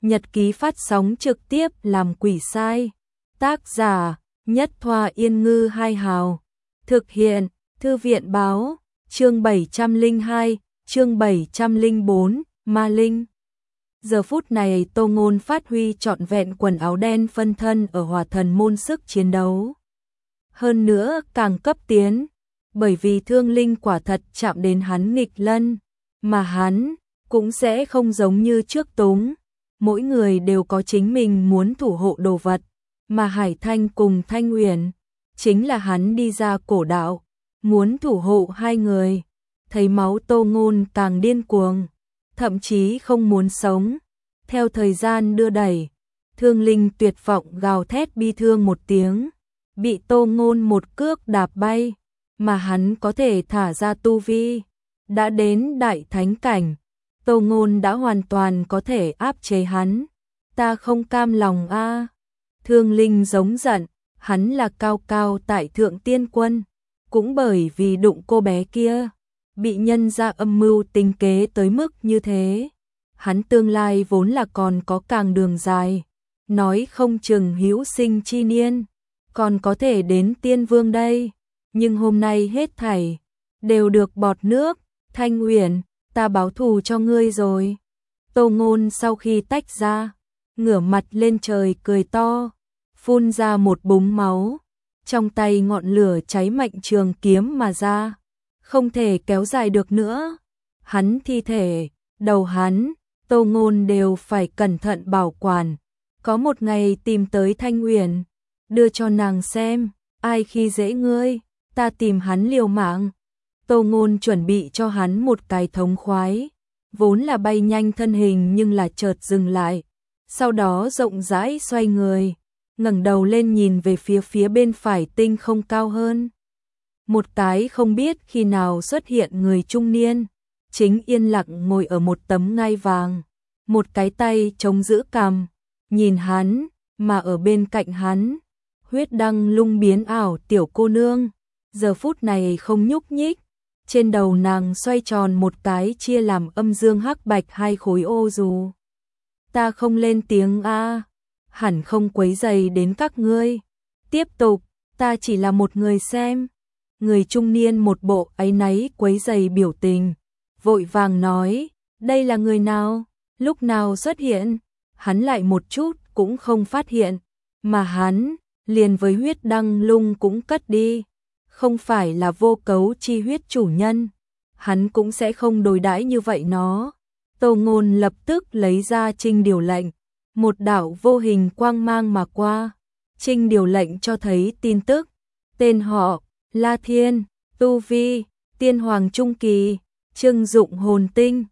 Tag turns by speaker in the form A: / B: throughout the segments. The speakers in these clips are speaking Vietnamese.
A: Nhật ký phát sóng trực tiếp làm quỷ sai. Tác giả Nhất Thoa Yên Ngư Hai Hào. Thực hiện Thư viện Báo. Chương 702, chương 704, Ma Linh. Giờ phút này Tô Ngôn phát huy trọn vẹn quần áo đen phân thân ở Hỏa Thần môn sức chiến đấu. Hơn nữa càng cấp tiến, bởi vì thương linh quả thật chạm đến hắn nghịch lân, mà hắn cũng sẽ không giống như trước túng. Mỗi người đều có chính mình muốn thủ hộ đồ vật, mà Hải Thanh cùng Thanh Uyển chính là hắn đi ra cổ đạo, muốn thủ hộ hai người. Thấy máu Tô Ngôn càng điên cuồng, thậm chí không muốn sống. Theo thời gian đưa đẩy, thương linh tuyệt vọng gào thét bi thương một tiếng, bị Tô Ngôn một cước đạp bay, mà hắn có thể thả ra tu vi. Đã đến đại thánh cảnh, Tô Ngôn đã hoàn toàn có thể áp chế hắn. Ta không cam lòng a. Thương linh giống giận, hắn là cao cao tại thượng tiên quân, cũng bởi vì đụng cô bé kia, bị nhân ra âm mưu tính kế tới mức như thế. Hắn tương lai vốn là còn có càng đường dài, nói không chừng hữu sinh chi niên, còn có thể đến tiên vương đây. Nhưng hôm nay hết thảy đều được bọt nước. Thanh Uyển, ta báo thù cho ngươi rồi. Tô Ngôn sau khi tách ra, ngửa mặt lên trời cười to, phun ra một búng máu, trong tay ngọn lửa cháy mạnh trường kiếm mà ra, không thể kéo dài được nữa. Hắn thi thể, đầu hắn, Tô Ngôn đều phải cẩn thận bảo quản. Có một ngày tìm tới Thanh Uyển, đưa cho nàng xem, ai khi dễ ngươi, ta tìm hắn liều mạng. Tô Ngôn chuẩn bị cho hắn một cái thống khoái, vốn là bay nhanh thân hình nhưng là chợt dừng lại, sau đó rộng rãi xoay người, ngẩng đầu lên nhìn về phía bên phải tinh không cao hơn. Một cái không biết khi nào xuất hiện người trung niên, chính yên lặng ngồi ở một tấm ngai vàng, một cái tay chống giữ cằm, nhìn hắn, mà ở bên cạnh hắn, huyết đăng lung biến ảo tiểu cô nương, giờ phút này không nhúc nhích. Trên đầu nàng xoay tròn một cái chia làm âm dương hắc bạch hai khối ô dù. Ta không lên tiếng a, hẳn không quấy rầy đến các ngươi. Tiếp tục, ta chỉ là một người xem. Người trung niên một bộ áy náy quấy rầy biểu tình, vội vàng nói, đây là người nào, lúc nào xuất hiện. Hắn lại một chút cũng không phát hiện, mà hắn liền với huyết đăng lung cũng cất đi. Không phải là vô cấu chi huyết chủ nhân, hắn cũng sẽ không đối đãi như vậy nó. Tô Ngôn lập tức lấy ra Trinh Điều lệnh, một đạo vô hình quang mang mà qua. Trinh Điều lệnh cho thấy tin tức, tên họ La Thiên, tu vi tiên hoàng trung kỳ, trưng dụng hồn tinh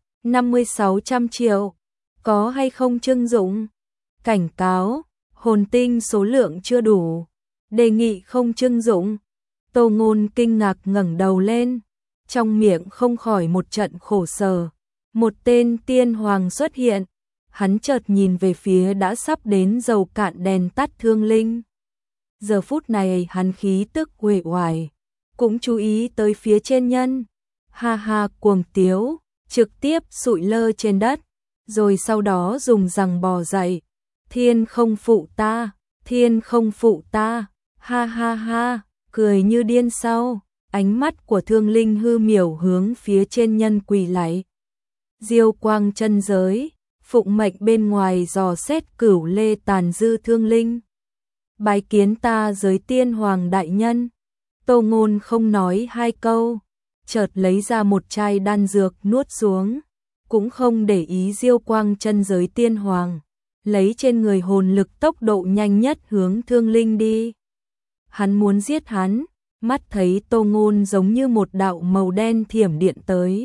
A: 50-600 triệu, có hay không trưng dụng? Cảnh cáo, hồn tinh số lượng chưa đủ, đề nghị không trưng dụng. Tô Ngôn kinh ngạc ngẩng đầu lên, trong miệng không khỏi một trận khổ sở. Một tên tiên hoàng xuất hiện, hắn chợt nhìn về phía đã sắp đến dầu cạn đèn tắt thương linh. Giờ phút này hắn khí tức uể oải, cũng chú ý tới phía trên nhân. Ha ha cuồng tiếu, trực tiếp sụi lơ trên đất, rồi sau đó dùng rằng bò dậy. Thiên không phụ ta, thiên không phụ ta, ha ha ha. Cười như điên sau, ánh mắt của thương linh hư miểu hướng phía trên nhân quỳ lạy. Diêu quang chân giới, phụng mệnh bên ngoài dò xét cửu lê tàn dư thương linh. Bái kiến ta giới tiên hoàng đại nhân. Tô Ngôn không nói hai câu, chợt lấy ra một chai đan dược nuốt xuống, cũng không để ý Diêu quang chân giới tiên hoàng, lấy trên người hồn lực tốc độ nhanh nhất hướng thương linh đi. Hắn muốn giết hắn, mắt thấy Tô Ngôn giống như một đạo màu đen thiểm điện tới.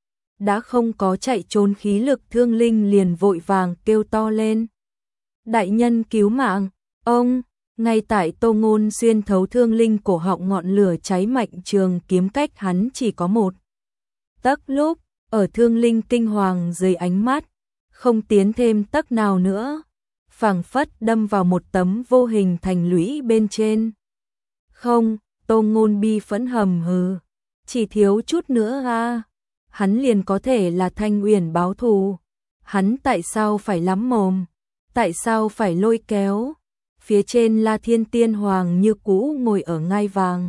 A: Đã không có chạy trốn khí lực, thương linh liền vội vàng kêu to lên. Đại nhân cứu mạng, ông! Ngay tại Tô Ngôn xuyên thấu thương linh cổ họng, ngọn lửa cháy mạnh trường kiếm cách hắn chỉ có một tấc lúc, ở thương linh kinh hoàng dưới ánh mắt, không tiến thêm tấc nào nữa, phảng phất đâm vào một tấm vô hình thành lũy bên trên. Không, Tô Ngôn bi phẫn hầm hừ, chỉ thiếu chút nữa a, hắn liền có thể là Thanh Uyển báo thù, hắn tại sao phải lắm mồm, Tại sao phải lôi kéo? Phía trên La Thiên Tiên Hoàng như cũ ngồi ở ngai vàng.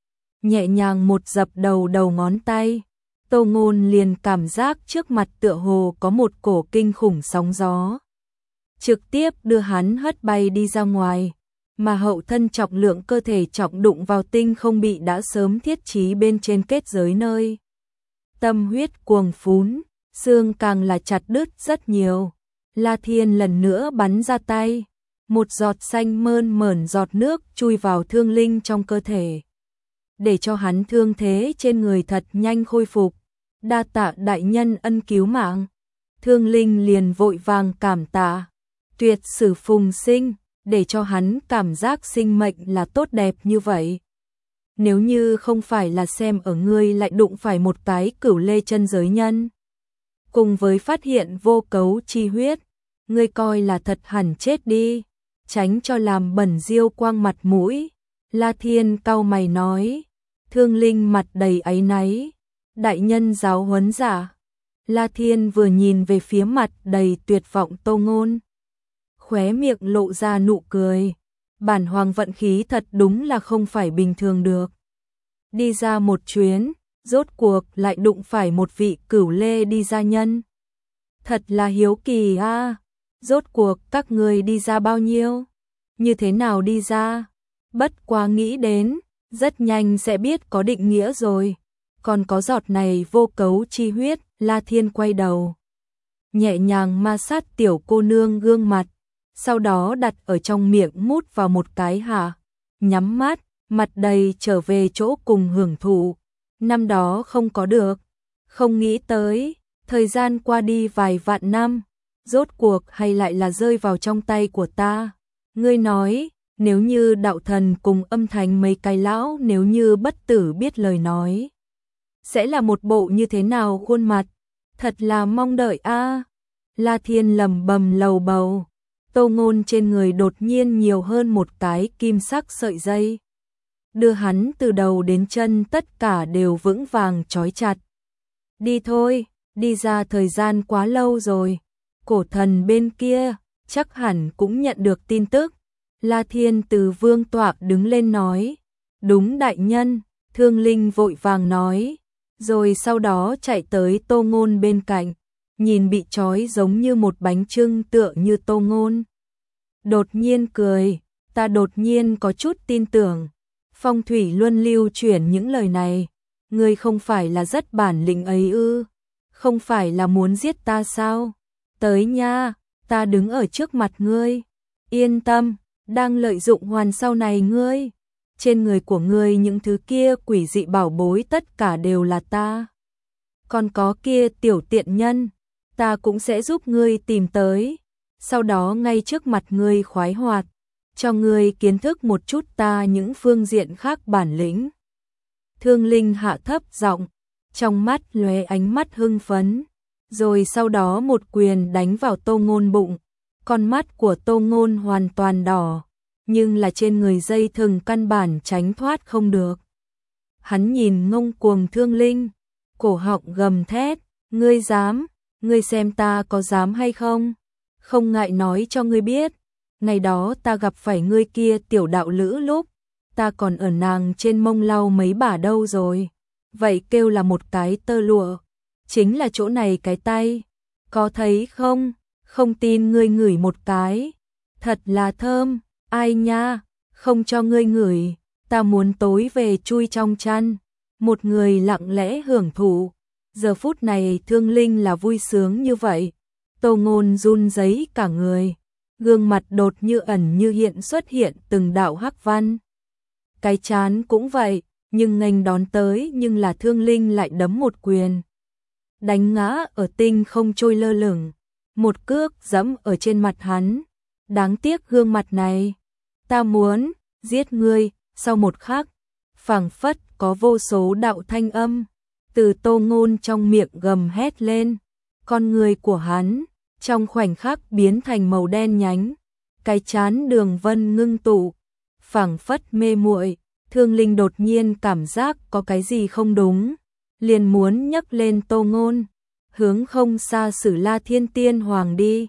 A: Nhẹ nhàng một dập đầu ngón tay. Tô Ngôn liền cảm giác trước mặt tựa hồ có một cổ kinh khủng sóng gió. Trực tiếp đưa hắn hất bay đi ra ngoài. Mà hậu thân trọng lượng cơ thể trọng đụng vào tinh không bị đã sớm thiết trí bên trên kết giới nơi. Tâm huyết cuồng phún, xương càng là chặt đứt rất nhiều. La Thiên lần nữa bắn ra tay. Một giọt xanh mơn mởn giọt nước chui vào thương linh trong cơ thể. Để cho hắn thương thế trên người thật nhanh khôi phục. Đa tạ đại nhân ân cứu mạng. Thương linh liền vội vàng cảm tạ. Tuyệt sử phùng sinh, để cho hắn cảm giác sinh mệnh là tốt đẹp như vậy. Nếu như không phải là xem ở ngươi lại đụng phải một cái cửu lê chân giới nhân. Cùng với phát hiện vô cấu chi huyết, ngươi coi là thật hẳn chết đi, tránh cho làm bẩn diêu quang mặt mũi. La Thiên cau mày nói, thương linh mặt đầy áy náy, đại nhân giáo huấn giả. La Thiên vừa nhìn về phía mặt đầy tuyệt vọng Tô Ngôn. Khóe miệng lộ ra nụ cười, bản hoàng vận khí thật đúng là không phải bình thường được. Đi ra một chuyến, rốt cuộc lại đụng phải một vị cửu lê đi gia nhân. Thật là hiếu kỳ a, rốt cuộc các người đi ra bao nhiêu? Như thế nào đi ra? Bất quá nghĩ đến, rất nhanh sẽ biết có định nghĩa rồi. Còn có giọt này vô cấu chi huyết, La Thiên quay đầu. Nhẹ nhàng ma sát tiểu cô nương gương mặt, sau đó đặt ở trong miệng mút vào một cái hạ. Nhắm mắt, mặt đầy trở về chỗ cùng hưởng thụ. Năm đó không có được, không nghĩ tới, thời gian qua đi vài vạn năm, rốt cuộc hay lại là rơi vào trong tay của ta. Ngươi nói, nếu như đạo thần cùng âm thành mấy cái lão nếu như bất tử biết lời nói, sẽ là một bộ như thế nào khuôn mặt, thật là mong đợi a. La Thiên lẩm bẩm lầu bầu, Tô Ngôn trên người đột nhiên nhiều hơn một cái kim sắc sợi dây. Đưa hắn từ đầu đến chân tất cả đều vững vàng trói chặt. Đi thôi, đi ra thời gian quá lâu rồi. Cổ thần bên kia, chắc hẳn cũng nhận được tin tức. La Thiên từ vương tọa đứng lên nói. Đúng đại nhân, thương linh vội vàng nói. Rồi sau đó chạy tới Tô Ngôn bên cạnh. Nhìn bị trói giống như một bánh chưng tựa như Tô Ngôn. Đột nhiên cười, ta đột nhiên có chút tin tưởng. Phong thủy luân lưu chuyển những lời này, ngươi không phải là rất bản lĩnh ấy ư? Không phải là muốn giết ta sao? Tới nha, ta đứng ở trước mặt ngươi. Yên tâm, đang lợi dụng hoàn sau này ngươi. Trên người của ngươi những thứ kia quỷ dị bảo bối tất cả đều là ta. Còn có kia tiểu tiện nhân, ta cũng sẽ giúp ngươi tìm tới. Sau đó ngay trước mặt ngươi khoái hoạt. Cho ngươi kiến thức một chút ta những phương diện khác bản lĩnh. Thương linh hạ thấp giọng, trong mắt lóe ánh mắt hưng phấn, rồi sau đó một quyền đánh vào Tô Ngôn bụng. Con mắt của Tô Ngôn hoàn toàn đỏ, nhưng là trên người dây thừng căn bản tránh thoát không được. Hắn nhìn ngông cuồng thương linh, cổ họng gầm thét, ngươi dám, ngươi xem ta có dám hay không? Không ngại nói cho ngươi biết. Ngày đó ta gặp phải ngươi kia tiểu đạo lữ lúc, ta còn ở nàng trên mông lau mấy bả đâu rồi. Vậy kêu là một cái tơ lụa, chính là chỗ này cái tay. Có thấy không? Không tin ngươi ngửi một cái. Thật là thơm, ai nha, không cho ngươi ngửi, ta muốn tối về chui trong chăn. Một người lặng lẽ hưởng thụ. Giờ phút này thương linh là vui sướng như vậy. Tô Ngôn run rẩy cả người. Gương mặt đột như ẩn như hiện xuất hiện từng đạo hắc văn. Cái chán cũng vậy, nhưng nghênh đón tới nhưng là thương linh lại đấm một quyền. Đánh ngã ở tinh không trôi lơ lửng, một cước giẫm ở trên mặt hắn. Đáng tiếc gương mặt này, ta muốn giết ngươi. Sau một khắc, phảng phất có vô số đạo thanh âm từ Tô Ngôn trong miệng gầm hét lên. Con người của hắn trong khoảnh khắc biến thành màu đen nhánh, cái chán đường vân ngưng tụ, phảng phất mê muội. Thương linh đột nhiên cảm giác có cái gì không đúng, liền muốn nhấc lên Tô Ngôn, hướng không xa Sử La Thiên Tiên Hoàng đi.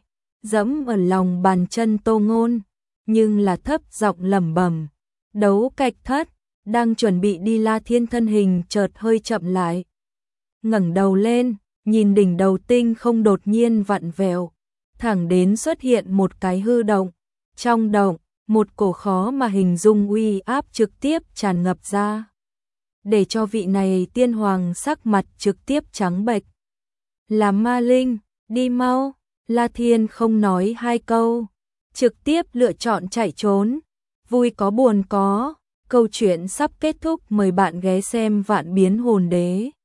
A: dẫm ở lòng bàn chân Tô Ngôn, nhưng là thấp giọng lẩm bẩm. Đấu Cạch Thất, đang chuẩn bị đi La Thiên thân hình chợt hơi chậm lại. Ngẩng đầu lên, nhìn đỉnh đầu tinh không đột nhiên vặn vẹo, thẳng đến xuất hiện một cái hư động. Trong động, một cổ khó mà hình dung uy áp trực tiếp tràn ngập ra, để cho vị này tiên hoàng sắc mặt trực tiếp trắng bệch. Là ma linh, đi mau. La Thiên không nói hai câu, trực tiếp lựa chọn chạy trốn. Vui có buồn có, câu chuyện sắp kết thúc, mời bạn ghé xem Vạn Biến Hồn Đế.